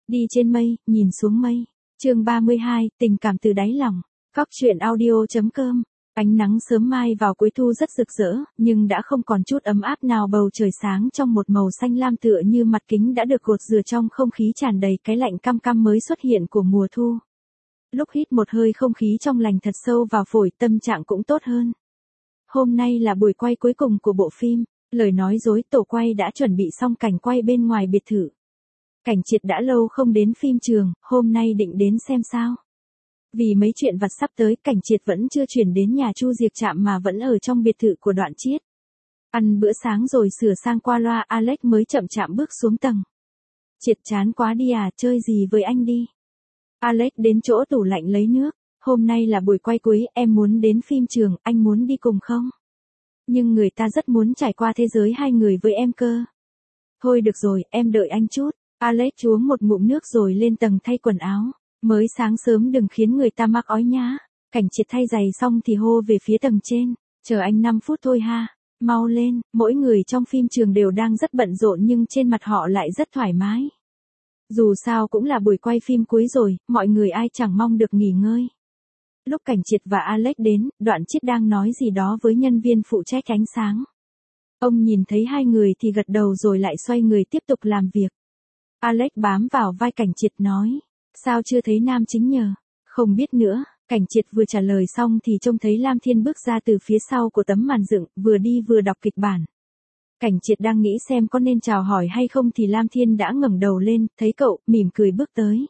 Đi trên mây, nhìn xuống mây. Chương 32, tình cảm từ đáy lòng. Cóc truyện audio.com. Ánh nắng sớm mai vào cuối thu rất rực rỡ, nhưng đã không còn chút ấm áp nào, bầu trời sáng trong một màu xanh lam tựa như mặt kính đã được gột rửa trong không khí tràn đầy cái lạnh căm căm mới xuất hiện của mùa thu. Lúc hít một hơi không khí trong lành thật sâu vào phổi, tâm trạng cũng tốt hơn. Hôm nay là buổi quay cuối cùng của bộ phim, lời nói dối. Tổ quay đã chuẩn bị xong cảnh quay bên ngoài biệt thự. Cảnh Triệt đã lâu không đến phim trường, hôm nay định đến xem sao. Vì mấy chuyện vặt sắp tới, Cảnh Triệt vẫn chưa chuyển đến nhà Chu Diệc Trạm mà vẫn ở trong biệt thự của Đoạn Chiết. Ăn bữa sáng rồi sửa sang qua loa, Alex mới chậm chạm bước xuống tầng. Triệt chán quá đi à, chơi gì với anh đi. Alex đến chỗ tủ lạnh lấy nước. Hôm nay là buổi quay cuối, em muốn đến phim trường, anh muốn đi cùng không? Nhưng người ta rất muốn trải qua thế giới hai người với em cơ. Thôi được rồi, em đợi anh chút. Alex uống một ngụm nước rồi lên tầng thay quần áo. Mới sáng sớm đừng khiến người ta mắc ói nhá. Cảnh Triệt thay giày xong thì hô về phía tầng trên. Chờ anh 5 phút thôi ha. Mau lên, mỗi người trong phim trường đều đang rất bận rộn nhưng trên mặt họ lại rất thoải mái. Dù sao cũng là buổi quay phim cuối rồi, mọi người ai chẳng mong được nghỉ ngơi. Lúc Cảnh Triệt và Alex đến, Đoạn Chiết đang nói gì đó với nhân viên phụ trách ánh sáng. Ông nhìn thấy hai người thì gật đầu rồi lại xoay người tiếp tục làm việc. Alex bám vào vai Cảnh Triệt nói. Sao chưa thấy nam chính nhờ? Không biết nữa. Cảnh Triệt vừa trả lời xong thì trông thấy Lam Thiên bước ra từ phía sau của tấm màn dựng, vừa đi vừa đọc kịch bản. Cảnh Triệt đang nghĩ xem có nên chào hỏi hay không thì Lam Thiên đã ngẩng đầu lên, thấy cậu, mỉm cười bước tới.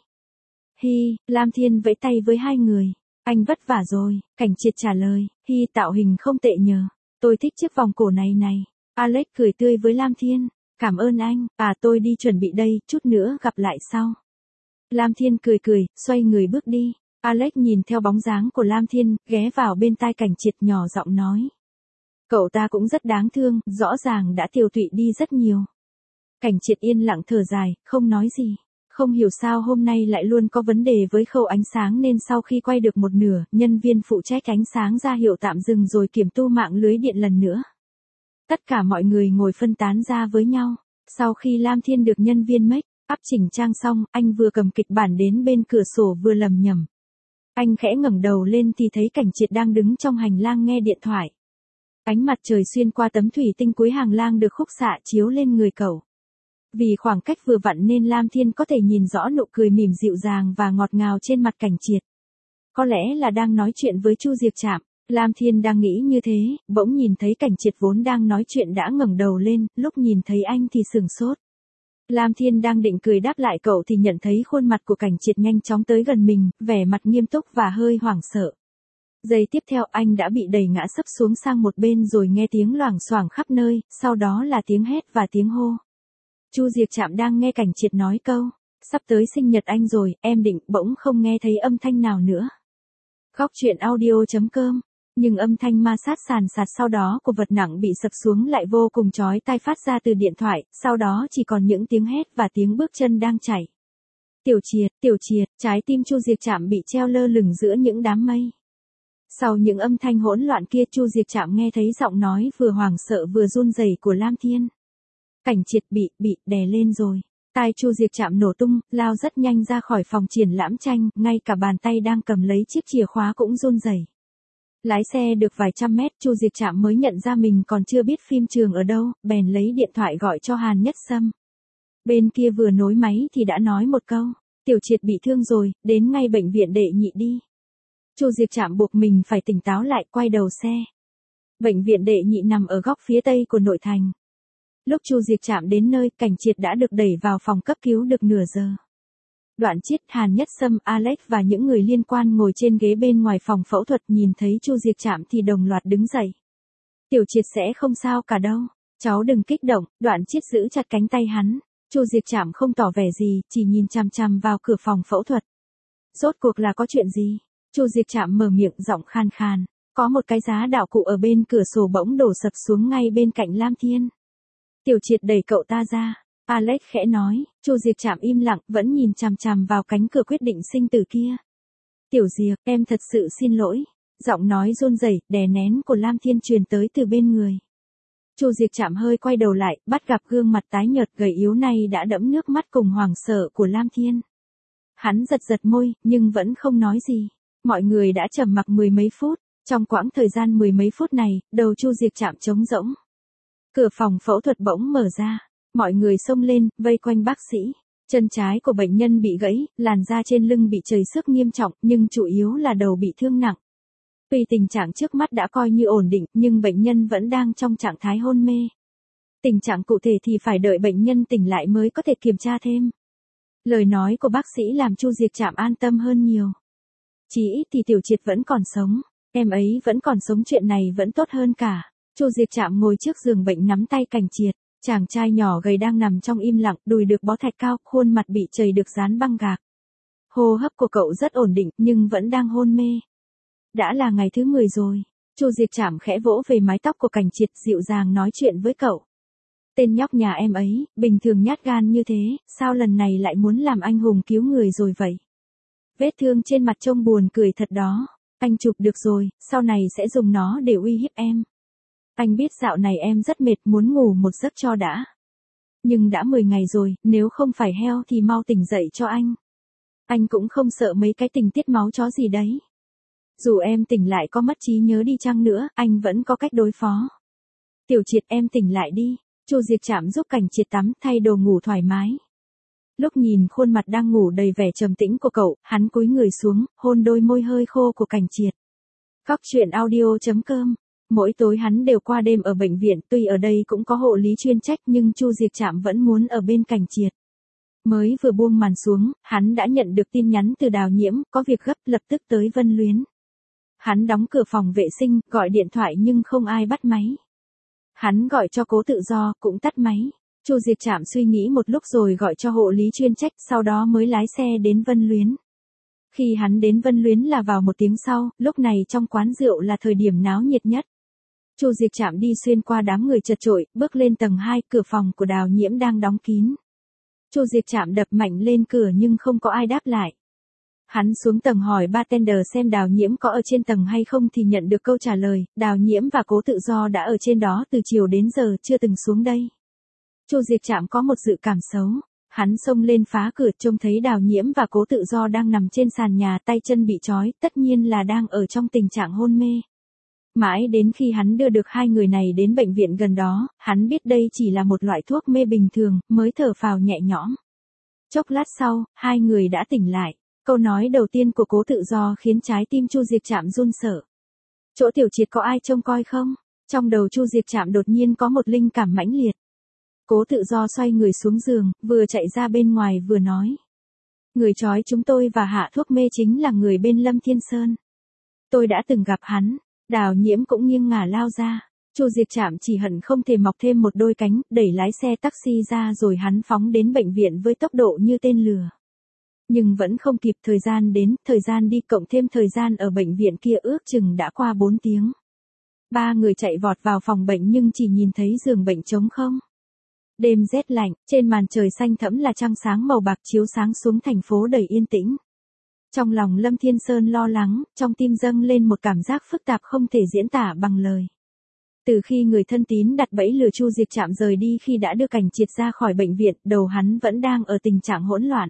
Hi, Lam Thiên vẫy tay với hai người. Anh vất vả rồi, Cảnh Triệt trả lời. Hi, tạo hình không tệ nhờ. Tôi thích chiếc vòng cổ này này. Alex cười tươi với Lam Thiên. Cảm ơn anh, tôi đi chuẩn bị đây, chút nữa gặp lại sau. Lam Thiên cười, xoay người bước đi. Alex nhìn theo bóng dáng của Lam Thiên, ghé vào bên tai Cảnh Triệt nhỏ giọng nói. Cậu ta cũng rất đáng thương, rõ ràng đã tiều tụy đi rất nhiều. Cảnh Triệt yên lặng thở dài, không nói gì. Không hiểu sao hôm nay lại luôn có vấn đề với khâu ánh sáng nên sau khi quay được một nửa, nhân viên phụ trách ánh sáng ra hiệu tạm dừng rồi kiểm tu mạng lưới điện lần nữa. Tất cả mọi người ngồi phân tán ra với nhau. Sau khi Lam Thiên được nhân viên make up chỉnh trang xong, anh vừa cầm kịch bản đến bên cửa sổ vừa lẩm nhẩm. Anh khẽ ngẩng đầu lên thì thấy Cảnh Triệt đang đứng trong hành lang nghe điện thoại. Ánh mặt trời xuyên qua tấm thủy tinh cuối hành lang được khúc xạ chiếu lên người cậu. Vì khoảng cách vừa vặn nên Lam Thiên có thể nhìn rõ nụ cười mỉm dịu dàng và ngọt ngào trên mặt Cảnh Triệt. Có lẽ là đang nói chuyện với Chu Diệc Trạm. Lam Thiên đang nghĩ như thế, bỗng nhìn thấy Cảnh Triệt vốn đang nói chuyện đã ngẩng đầu lên, lúc nhìn thấy anh thì sửng sốt. Lam Thiên đang định cười đáp lại cậu thì nhận thấy khuôn mặt của Cảnh Triệt nhanh chóng tới gần mình, vẻ mặt nghiêm túc và hơi hoảng sợ. Giây tiếp theo anh đã bị đẩy ngã sấp xuống sang một bên rồi nghe tiếng loảng xoảng khắp nơi, sau đó là tiếng hét và tiếng hô. Chu Diệc Trạm đang nghe Cảnh Triệt nói câu, sắp tới sinh nhật anh rồi, em định, bỗng không nghe thấy âm thanh nào nữa. Cóc truyện audio.com. Nhưng âm thanh ma sát sàn sạt sau đó của vật nặng bị sập xuống lại vô cùng chói tai phát ra từ điện thoại, sau đó chỉ còn những tiếng hét và tiếng bước chân đang chảy. Tiểu Triệt, trái tim Chu Diệc Trạm bị treo lơ lửng giữa những đám mây. Sau những âm thanh hỗn loạn kia, Chu Diệc Trạm nghe thấy giọng nói vừa hoảng sợ vừa run rẩy của Lam Thiên. Cảnh Triệt bị đè lên rồi. Tai Chu Diệc Trạm nổ tung, lao rất nhanh ra khỏi phòng triển lãm tranh, ngay cả bàn tay đang cầm lấy chiếc chìa khóa cũng run rẩy. Lái xe được vài trăm mét, Chu Diệc Trạm mới nhận ra mình còn chưa biết phim trường ở đâu, bèn lấy điện thoại gọi cho Hàn Nhất Sâm. Bên kia vừa nối máy thì đã nói một câu, Tiểu Triệt bị thương rồi, đến ngay bệnh viện Đệ Nhị đi. Chu Diệc Trạm buộc mình phải tỉnh táo lại, quay đầu xe. Bệnh viện Đệ Nhị nằm ở góc phía tây của nội thành. Lúc Chu Diệc Trạm đến nơi, Cảnh Triệt đã được đẩy vào phòng cấp cứu được nửa giờ. Đoạn Chiết, Hàn Nhất Sâm, Alex và những người liên quan ngồi trên ghế bên ngoài phòng phẫu thuật nhìn thấy Chu Diệc Trạm thì đồng loạt đứng dậy. Tiểu Triệt sẽ không sao cả đâu. Cháu đừng kích động, Đoạn Chiết giữ chặt cánh tay hắn. Chu Diệc Trạm không tỏ vẻ gì, chỉ nhìn chằm chằm vào cửa phòng phẫu thuật. Rốt cuộc là có chuyện gì? Chu Diệc Trạm mở miệng giọng khan khan. Có một cái giá đạo cụ ở bên cửa sổ bỗng đổ sập xuống ngay bên cạnh Lam Thiên. Tiểu Triệt đẩy cậu ta ra. Alex khẽ nói, Chu Diệc Trạm im lặng, vẫn nhìn chằm chằm vào cánh cửa quyết định sinh tử kia. Tiểu Diệc, em thật sự xin lỗi. Giọng nói run rẩy, đè nén của Lam Thiên truyền tới từ bên người. Chu Diệc Trạm hơi quay đầu lại, bắt gặp gương mặt tái nhợt gầy yếu này đã đẫm nước mắt cùng hoảng sợ của Lam Thiên. Hắn giật giật môi, nhưng vẫn không nói gì. Mọi người đã trầm mặc mười mấy phút. Trong quãng thời gian mười mấy phút này, đầu Chu Diệc Trạm trống rỗng. Cửa phòng phẫu thuật bỗng mở ra. Mọi người xông lên, vây quanh bác sĩ. Chân trái của bệnh nhân bị gãy, làn da trên lưng bị trầy xước nghiêm trọng, nhưng chủ yếu là đầu bị thương nặng. Tuy tình trạng trước mắt đã coi như ổn định, nhưng bệnh nhân vẫn đang trong trạng thái hôn mê. Tình trạng cụ thể thì phải đợi bệnh nhân tỉnh lại mới có thể kiểm tra thêm. Lời nói của bác sĩ làm Chu Diệc Trạm an tâm hơn nhiều. Chỉ ít thì Tiểu Triệt vẫn còn sống, em ấy vẫn còn sống, chuyện này vẫn tốt hơn cả. Chu Diệc Trạm ngồi trước giường bệnh nắm tay Cảnh Triệt, chàng trai nhỏ gầy đang nằm trong im lặng, đùi được bó thạch cao, khuôn mặt bị trầy được dán băng gạc. Hô hấp của cậu rất ổn định, nhưng vẫn đang hôn mê. Đã là ngày thứ 10 rồi. Chu Diệc Trạm khẽ vỗ về mái tóc của Cảnh Triệt, dịu dàng nói chuyện với cậu. Tên nhóc nhà em ấy, bình thường nhát gan như thế, sao lần này lại muốn làm anh hùng cứu người rồi vậy? Vết thương trên mặt trông buồn cười thật đó. Anh chụp được rồi, sau này sẽ dùng nó để uy hiếp em. Anh biết dạo này em rất mệt, muốn ngủ một giấc cho đã. Nhưng đã 10 ngày rồi, nếu không phải heo thì mau tỉnh dậy cho anh. Anh cũng không sợ mấy cái tình tiết máu chó gì đấy. Dù em tỉnh lại có mất trí nhớ đi chăng nữa, anh vẫn có cách đối phó. Tiểu Triệt, em tỉnh lại đi. Chu Diệc Trạm giúp Cảnh Triệt tắm, thay đồ ngủ thoải mái. Lúc nhìn khuôn mặt đang ngủ đầy vẻ trầm tĩnh của cậu, hắn cúi người xuống, hôn đôi môi hơi khô của Cảnh Triệt. Cóc truyện audio.com. Mỗi tối hắn đều qua đêm ở bệnh viện, tuy ở đây cũng có hộ lý chuyên trách nhưng Chu Diệc Trạm vẫn muốn ở bên Cảnh Triệt. Mới vừa buông màn xuống, hắn đã nhận được tin nhắn từ Đào Nhiễm, có việc gấp, lập tức tới Vân Luyến. Hắn đóng cửa phòng vệ sinh, gọi điện thoại nhưng không ai bắt máy. Hắn gọi cho Cố Tự Do, cũng tắt máy. Chu Diệc Trạm suy nghĩ một lúc rồi gọi cho hộ lý chuyên trách, sau đó mới lái xe đến Vân Luyến. Khi hắn đến Vân Luyến là vào 1 tiếng sau, lúc này trong quán rượu là thời điểm náo nhiệt nhất. Chu Diệc Trạm đi xuyên qua đám người chật chội, bước lên tầng 2, cửa phòng của Đào Nhiễm đang đóng kín. Chu Diệc Trạm đập mạnh lên cửa nhưng không có ai đáp lại. Hắn xuống tầng hỏi bartender xem Đào Nhiễm có ở trên tầng hay không thì nhận được câu trả lời, Đào Nhiễm và Cố Tự Do đã ở trên đó từ chiều đến giờ, chưa từng xuống đây. Chu Diệc Trạm có một dự cảm xấu. Hắn xông lên phá cửa, trông thấy Đào Nhiễm và Cố Tự Do đang nằm trên sàn nhà, tay chân bị trói, tất nhiên là đang ở trong tình trạng hôn mê. Mãi đến khi hắn đưa được hai người này đến bệnh viện gần đó, hắn biết đây chỉ là một loại thuốc mê bình thường, mới thở phào nhẹ nhõm. Chốc lát sau, hai người đã tỉnh lại. Câu nói đầu tiên của Cố Tự Do khiến trái tim Chu Diệc Trạm run sợ. Chỗ Tiểu Triệt có ai trông coi không? Trong đầu Chu Diệc Trạm đột nhiên có một linh cảm mãnh liệt. Cố Tự Do xoay người xuống giường, vừa chạy ra bên ngoài vừa nói. Người trói chúng tôi và hạ thuốc mê chính là người bên Lâm Thiên Sơn. Tôi đã từng gặp hắn. Đào Nhiễm cũng nghiêng ngả lao ra. Chu Diệc Trạm chỉ hận không thể mọc thêm một đôi cánh, đẩy lái xe taxi ra rồi hắn phóng đến bệnh viện với tốc độ như tên lửa. Nhưng vẫn không kịp thời gian đến, thời gian đi cộng thêm thời gian ở bệnh viện kia ước chừng đã qua 4 tiếng. Ba người chạy vọt vào phòng bệnh nhưng chỉ nhìn thấy giường bệnh trống không. Đêm rét lạnh, trên màn trời xanh thẫm là trăng sáng màu bạc chiếu sáng xuống thành phố đầy yên tĩnh. Trong lòng Lâm Thiên Sơn lo lắng, trong tim dâng lên một cảm giác phức tạp không thể diễn tả bằng lời. Từ khi người thân tín đặt bẫy lừa Chu Diệc Trạm rời đi khi đã đưa Cảnh Triệt ra khỏi bệnh viện, đầu hắn vẫn đang ở tình trạng hỗn loạn.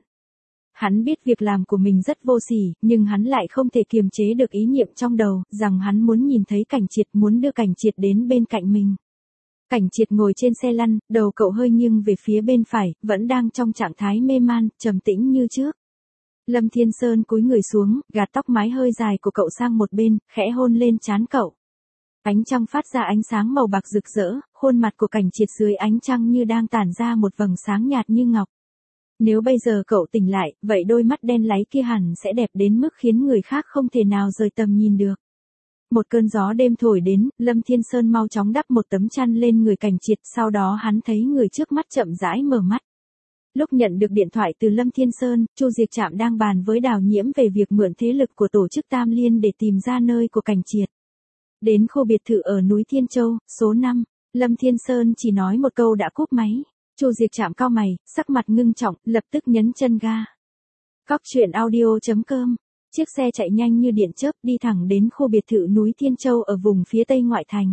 Hắn biết việc làm của mình rất vô sỉ, nhưng hắn lại không thể kiềm chế được ý niệm trong đầu, rằng hắn muốn nhìn thấy Cảnh Triệt, muốn đưa Cảnh Triệt đến bên cạnh mình. Cảnh Triệt ngồi trên xe lăn, đầu cậu hơi nghiêng về phía bên phải, vẫn đang trong trạng thái mê man, trầm tĩnh như trước. Lâm Thiên Sơn cúi người xuống, gạt tóc mái hơi dài của cậu sang một bên, khẽ hôn lên trán cậu. Ánh trăng phát ra ánh sáng màu bạc rực rỡ, khuôn mặt của Cảnh Triệt dưới ánh trăng như đang tản ra một vầng sáng nhạt như ngọc. Nếu bây giờ cậu tỉnh lại, vậy đôi mắt đen láy kia hẳn sẽ đẹp đến mức khiến người khác không thể nào rời tầm nhìn được. Một cơn gió đêm thổi đến, Lâm Thiên Sơn mau chóng đắp một tấm chăn lên người Cảnh Triệt, sau đó hắn thấy người trước mắt chậm rãi mở mắt. Lúc nhận được điện thoại từ Lâm Thiên Sơn, Chu Diệc Trạm đang bàn với Đào Nhiễm về việc mượn thế lực của tổ chức Tam Liên để tìm ra nơi của Cảnh Triệt. Đến khu biệt thự ở núi Thiên Châu, số 5, Lâm Thiên Sơn chỉ nói một câu đã cúp máy. Chu Diệc Trạm cau mày, sắc mặt ngưng trọng, lập tức nhấn chân ga. Cóc truyện audio.com. Chiếc xe chạy nhanh như điện chớp đi thẳng đến khu biệt thự núi Thiên Châu ở vùng phía tây ngoại thành.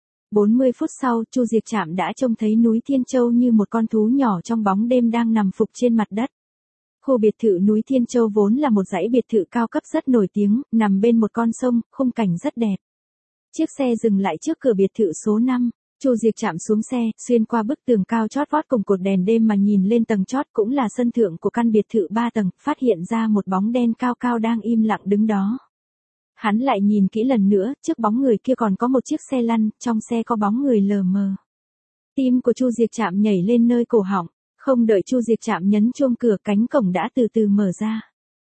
40 phút sau, Chu Diệc Trạm đã trông thấy núi Thiên Châu như một con thú nhỏ trong bóng đêm đang nằm phục trên mặt đất. Khu biệt thự núi Thiên Châu vốn là một dãy biệt thự cao cấp rất nổi tiếng, nằm bên một con sông, khung cảnh rất đẹp. Chiếc xe dừng lại trước cửa biệt thự số 5. Chu Diệc chạm xuống xe, xuyên qua bức tường cao chót vót cùng cột đèn đêm mà nhìn lên tầng chót cũng là sân thượng của căn biệt thự 3 tầng, phát hiện ra một bóng đen cao cao đang im lặng đứng đó. Hắn lại nhìn kỹ lần nữa, trước bóng người kia còn có một chiếc xe lăn, trong xe có bóng người lờ mờ. Tim của Chu Diệc chạm nhảy lên nơi cổ họng, không đợi Chu Diệc chạm nhấn chuông cửa, cánh cổng đã từ từ mở ra.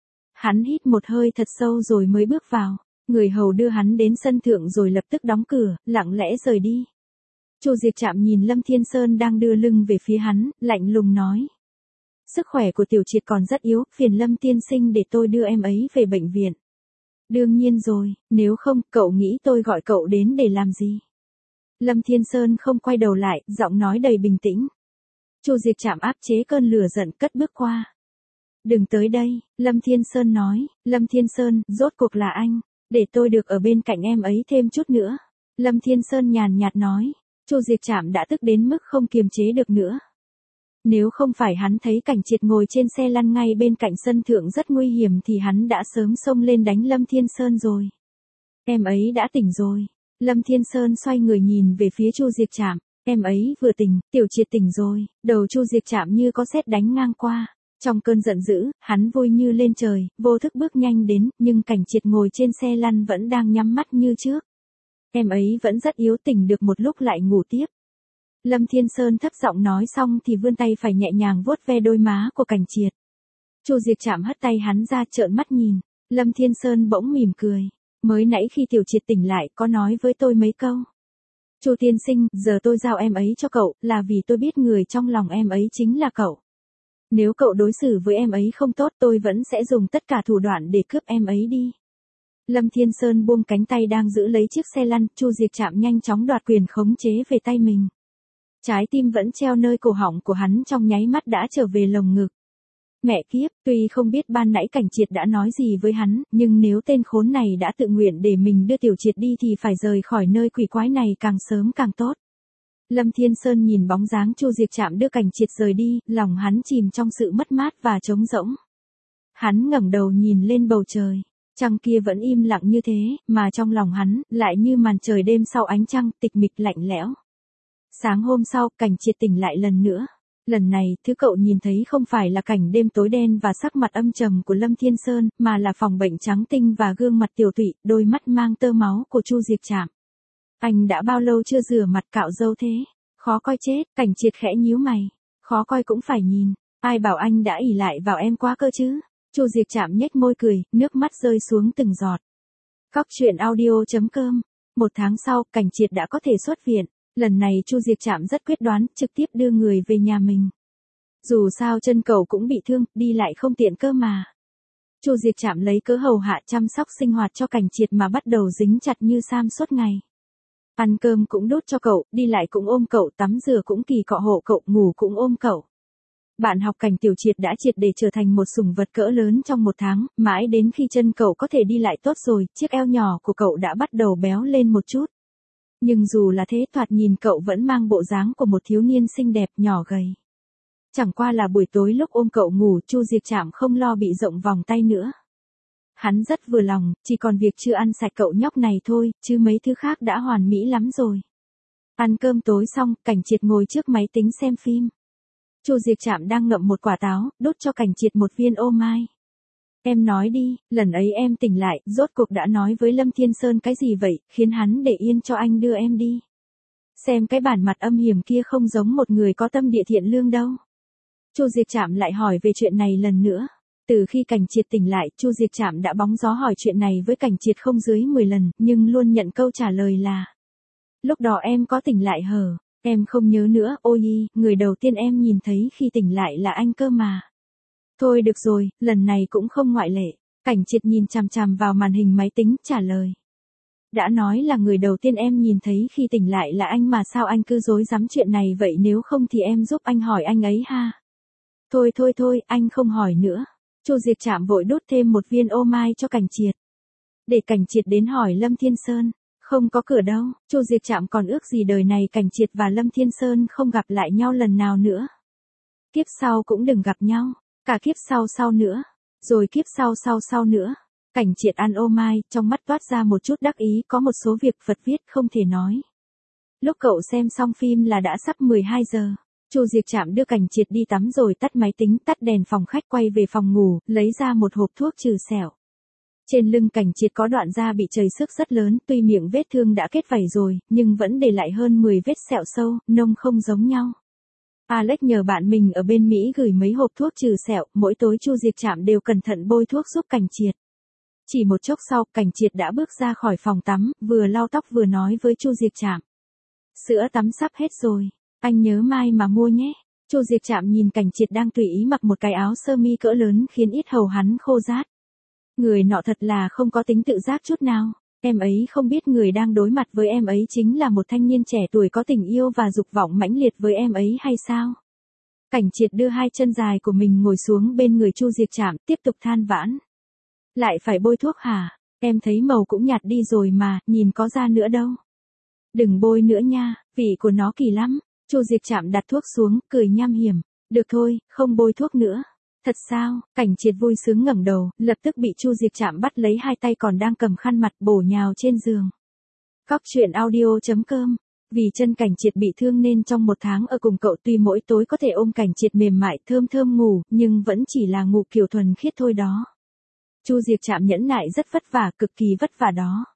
Hắn hít một hơi thật sâu rồi mới bước vào, người hầu đưa hắn đến sân thượng rồi lập tức đóng cửa, lặng lẽ rời đi. Chu Diệc chạm nhìn Lâm Thiên Sơn đang đưa lưng về phía hắn, lạnh lùng nói. Sức khỏe của Tiểu Triệt còn rất yếu, phiền Lâm tiên sinh để tôi đưa em ấy về bệnh viện. Đương nhiên rồi, nếu không, cậu nghĩ tôi gọi cậu đến để làm gì? Lâm Thiên Sơn không quay đầu lại, giọng nói đầy bình tĩnh. Chu Diệc chạm áp chế cơn lửa giận cất bước qua. Đừng tới đây, Lâm Thiên Sơn nói. Lâm Thiên Sơn, rốt cuộc là anh, để tôi được ở bên cạnh em ấy thêm chút nữa. Lâm Thiên Sơn nhàn nhạt nói. Chu Diệc chạm đã tức đến mức không kiềm chế được nữa. Nếu không phải hắn thấy Cảnh Triệt ngồi trên xe lăn ngay bên cạnh sân thượng rất nguy hiểm thì hắn đã sớm xông lên đánh Lâm Thiên Sơn rồi. Em ấy đã tỉnh rồi. Lâm Thiên Sơn xoay người nhìn về phía Chu Diệc chạm. Em ấy vừa tỉnh, Tiểu Triệt tỉnh rồi. Đầu Chu Diệc chạm như có sét đánh ngang qua. Trong cơn giận dữ, hắn vui như lên trời, vô thức bước nhanh đến, nhưng Cảnh Triệt ngồi trên xe lăn vẫn đang nhắm mắt như trước. Em ấy vẫn rất yếu, tỉnh được một lúc lại ngủ tiếp. Lâm Thiên Sơn thấp giọng nói xong thì vươn tay phải nhẹ nhàng vuốt ve đôi má của Cảnh Triệt. Chu Diệc chạm hất tay hắn ra, trợn mắt nhìn. Lâm Thiên Sơn bỗng mỉm cười. Mới nãy khi Tiểu Triệt tỉnh lại có nói với tôi mấy câu. Chu tiên sinh, giờ tôi giao em ấy cho cậu, là vì tôi biết người trong lòng em ấy chính là cậu. Nếu cậu đối xử với em ấy không tốt tôi vẫn sẽ dùng tất cả thủ đoạn để cướp em ấy đi. Lâm Thiên Sơn buông cánh tay đang giữ lấy chiếc xe lăn, Chu Diệc chạm nhanh chóng đoạt quyền khống chế về tay mình. Trái tim vẫn treo nơi cổ họng của hắn trong nháy mắt đã trở về lồng ngực. Mẹ kiếp, tuy không biết ban nãy Cảnh Triệt đã nói gì với hắn, nhưng nếu tên khốn này đã tự nguyện để mình đưa Tiểu Triệt đi thì phải rời khỏi nơi quỷ quái này càng sớm càng tốt. Lâm Thiên Sơn nhìn bóng dáng Chu Diệc chạm đưa Cảnh Triệt rời đi, lòng hắn chìm trong sự mất mát và trống rỗng. Hắn ngẩng đầu nhìn lên bầu trời. Trăng kia vẫn im lặng như thế, mà trong lòng hắn, lại như màn trời đêm sau ánh trăng, tịch mịch lạnh lẽo. Sáng hôm sau, Cảnh Triệt tỉnh lại lần nữa. Lần này, thứ cậu nhìn thấy không phải là cảnh đêm tối đen và sắc mặt âm trầm của Lâm Thiên Sơn, mà là phòng bệnh trắng tinh và gương mặt tiểu tụy, đôi mắt mang tơ máu của Chu Diệc chạm. Anh đã bao lâu chưa rửa mặt cạo râu thế? Khó coi chết, Cảnh Triệt khẽ nhíu mày. Khó coi cũng phải nhìn, ai bảo anh đã ỷ lại vào em quá cơ chứ? Chu Diệc chạm nhếch môi cười, nước mắt rơi xuống từng giọt. Cóc truyện audio.com. 1 tháng sau, Cảnh Triệt đã có thể xuất viện. Lần này Chu Diệc chạm rất quyết đoán, trực tiếp đưa người về nhà mình. Dù sao chân cậu cũng bị thương, đi lại không tiện cơ mà. Chu Diệc chạm lấy cớ hầu hạ chăm sóc sinh hoạt cho Cảnh Triệt mà bắt đầu dính chặt như sam suốt ngày. Ăn cơm cũng đút cho cậu, đi lại cũng ôm cậu, tắm rửa cũng kỳ cọ hộ cậu, ngủ cũng ôm cậu. Bạn học Cảnh Tiểu Triệt đã triệt để trở thành một sủng vật cỡ lớn trong 1 tháng, mãi đến khi chân cậu có thể đi lại tốt rồi, chiếc eo nhỏ của cậu đã bắt đầu béo lên một chút. Nhưng dù là thế, thoạt nhìn cậu vẫn mang bộ dáng của một thiếu niên xinh đẹp nhỏ gầy. Chẳng qua là buổi tối lúc ôm cậu ngủ, Chu Diệc chạm không lo bị rộng vòng tay nữa. Hắn rất vừa lòng, chỉ còn việc chưa ăn sạch cậu nhóc này thôi, chứ mấy thứ khác đã hoàn mỹ lắm rồi. Ăn cơm tối xong, Cảnh Triệt ngồi trước máy tính xem phim. Chu Diệc chạm đang ngậm một quả táo, đút cho Cảnh Triệt một viên ô mai. Em nói đi, lần ấy em tỉnh lại, rốt cuộc đã nói với Lâm Thiên Sơn cái gì vậy, khiến hắn để yên cho anh đưa em đi. Xem cái bản mặt âm hiểm kia không giống một người có tâm địa thiện lương đâu. Chu Diệc chạm lại hỏi về chuyện này lần nữa. Từ khi Cảnh Triệt tỉnh lại, Chu Diệc chạm đã bóng gió hỏi chuyện này với Cảnh Triệt không dưới 10 lần, nhưng luôn nhận câu trả lời là: lúc đó em có tỉnh lại hờ, em không nhớ nữa, ôi người đầu tiên em nhìn thấy khi tỉnh lại là anh cơ mà. Thôi được rồi, lần này cũng không ngoại lệ. Cảnh Triệt nhìn chằm chằm vào màn hình máy tính, trả lời. Đã nói là người đầu tiên em nhìn thấy khi tỉnh lại là anh mà sao anh cứ dối dám chuyện này vậy, nếu không thì em giúp anh hỏi anh ấy ha. Thôi, anh không hỏi nữa. Chu Diệc chạm vội đút thêm một viên ô mai cho Cảnh Triệt. Để Cảnh Triệt đến hỏi Lâm Thiên Sơn. Không có cửa đâu, Chu Diệc chạm còn ước gì đời này Cảnh Triệt và Lâm Thiên Sơn không gặp lại nhau lần nào nữa. Kiếp sau cũng đừng gặp nhau. cả kiếp sau sau nữa, rồi kiếp sau sau sau nữa. Cảnh Triệt ăn ô mai, trong mắt toát ra một chút đắc ý, có một số việc Phật viết không thể nói. Lúc cậu xem xong phim là đã sắp 12 giờ. Chu Diệc Trạm đưa Cảnh Triệt đi tắm rồi tắt máy tính, tắt đèn phòng khách, quay về phòng ngủ, lấy ra một hộp thuốc trừ sẹo. Trên lưng Cảnh Triệt có đoạn da bị chảy xước rất lớn, tuy miệng vết thương đã kết vảy rồi, nhưng vẫn để lại hơn 10 vết sẹo sâu, nông không giống nhau. Alex nhờ bạn mình ở bên Mỹ gửi mấy hộp thuốc trừ sẹo, mỗi tối Chu Diệc Trạm đều cẩn thận bôi thuốc giúp Cảnh Triệt. Chỉ một chốc sau, Cảnh Triệt đã bước ra khỏi phòng tắm, vừa lau tóc vừa nói với Chu Diệc Trạm. Sữa tắm sắp hết rồi, anh nhớ mai mà mua nhé. Chu Diệc Trạm nhìn Cảnh Triệt đang tùy ý mặc một cái áo sơ mi cỡ lớn khiến yết hầu hắn khô rát. Người nọ thật là không có tính tự giác chút nào. Em ấy không biết người đang đối mặt với em ấy chính là một thanh niên trẻ tuổi có tình yêu và dục vọng mãnh liệt với em ấy hay sao? Cảnh Triệt đưa hai chân dài của mình ngồi xuống bên người Chu Diệc Trạm, tiếp tục than vãn. Lại phải bôi thuốc hả? Em thấy màu cũng nhạt đi rồi mà, nhìn có ra nữa đâu. Đừng bôi nữa nha, vị của nó kỳ lắm. Chu Diệc Trạm đặt thuốc xuống, cười nham hiểm. Được thôi, không bôi thuốc nữa. Thật sao? Cảnh Triệt vui sướng ngẩng đầu, lập tức bị Chu Diệc Trạm bắt lấy hai tay còn đang cầm khăn mặt bổ nhào trên giường. Cóc truyện audio.com. Vì chân Cảnh Triệt bị thương nên trong một tháng ở cùng cậu tuy mỗi tối có thể ôm Cảnh Triệt mềm mại thơm thơm ngủ, nhưng vẫn chỉ là ngủ kiểu thuần khiết thôi đó. Chu Diệc Trạm nhẫn nại rất vất vả, cực kỳ vất vả đó.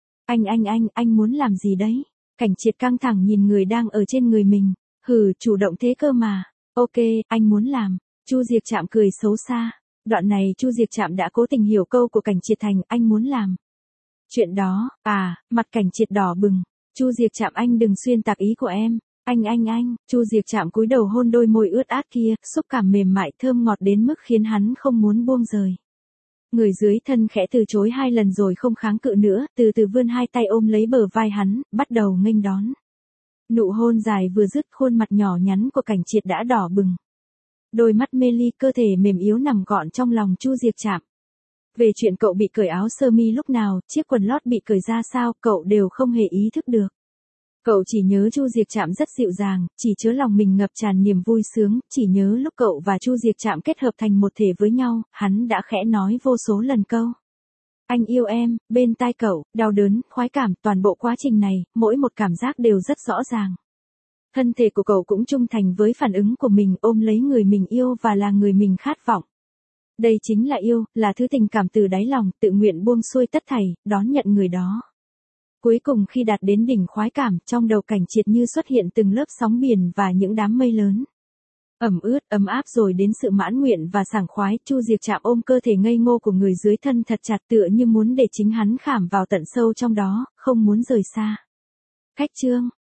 Anh muốn làm gì đấy? Cảnh Triệt căng thẳng nhìn người đang ở trên người mình. Hừ, chủ động thế cơ mà. Ok, anh muốn làm. Chu Diệc Trạm cười xấu xa. Đoạn này Chu Diệc Trạm đã cố tình hiểu câu của Cảnh Triệt thành anh muốn làm chuyện đó. Mặt Cảnh Triệt đỏ bừng. Chu Diệc Trạm anh đừng xuyên tạc ý của em. Anh. Chu Diệc Trạm cúi đầu hôn đôi môi ướt át kia, xúc cảm mềm mại thơm ngọt đến mức khiến hắn không muốn buông rời. Người dưới thân khẽ từ chối 2 lần rồi không kháng cự nữa, từ từ vươn hai tay ôm lấy bờ vai hắn, bắt đầu nghênh đón. Nụ hôn dài vừa dứt, khuôn mặt nhỏ nhắn của Cảnh Triệt đã đỏ bừng. Đôi mắt mê ly, cơ thể mềm yếu nằm gọn trong lòng Chu Diệc Trạm. Về chuyện cậu bị cởi áo sơ mi lúc nào, chiếc quần lót bị cởi ra sao, cậu đều không hề ý thức được. Cậu chỉ nhớ Chu Diệc Trạm rất dịu dàng, chỉ chứa lòng mình ngập tràn niềm vui sướng, chỉ nhớ lúc cậu và Chu Diệc Trạm kết hợp thành một thể với nhau, hắn đã khẽ nói vô số lần câu. Anh yêu em, bên tai cậu, đau đớn, khoái cảm, toàn bộ quá trình này, mỗi một cảm giác đều rất rõ ràng. Thân thể của cậu cũng trung thành với phản ứng của mình, ôm lấy người mình yêu và là người mình khát vọng. Đây chính là yêu, là thứ tình cảm từ đáy lòng, tự nguyện buông xuôi tất thảy, đón nhận người đó. Cuối cùng khi đạt đến đỉnh khoái cảm, trong đầu Cảnh Triệt như xuất hiện từng lớp sóng biển và những đám mây lớn. Ẩm ướt, ấm áp rồi đến sự mãn nguyện và sảng khoái, Chu Diệc Trạm ôm cơ thể ngây ngô của người dưới thân thật chặt tựa như muốn để chính hắn khảm vào tận sâu trong đó, không muốn rời xa. Khách chương